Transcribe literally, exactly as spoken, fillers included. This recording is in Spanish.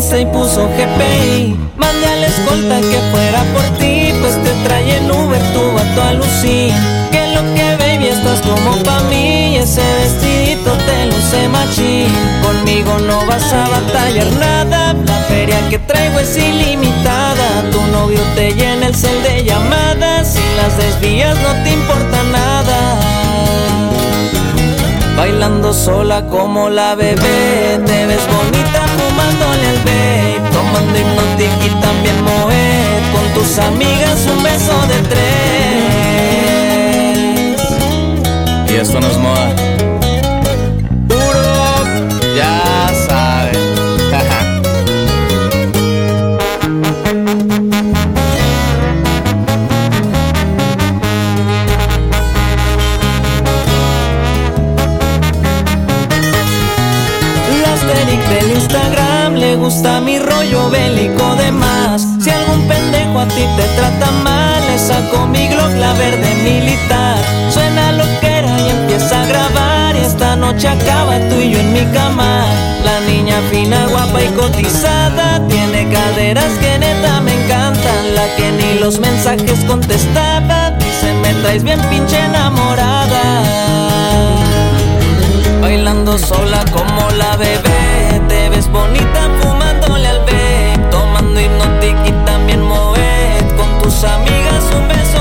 visa y puso G P I. Mandé a la escolta que fuera por ti, pues te trae en Uber tu vato a lucir. Que lo que baby estás como pa' mí, ese vestidito te luce machín. Conmigo no vas a batallar nada, la feria que traigo es ilimitada. Tu novio te llena el cel de llamadas, si las desvías no te importa nada. Bailando sola como la bebé, te ves bonita fumándole al vape, tomando Hipnotic y también Moet, con tus amigas un beso de tres. Y esto no es moda. Puro, ya sabes. Del Instagram le gusta mi rollo bélico de más. Si algún pendejo a ti te trata mal, le saco mi Glock, la verde militar. Suena loquera y empieza a grabar, y esta noche acaba tú y yo en mi cama. La niña fina, guapa y cotizada, tiene caderas que neta me encantan. La que ni los mensajes contestaba, dice me traes bien pinche enamorada. Bailando sola como la bebé, te ves bonita fumándole al vape, tomando Hipnotic y también Moet, con tus amigas un beso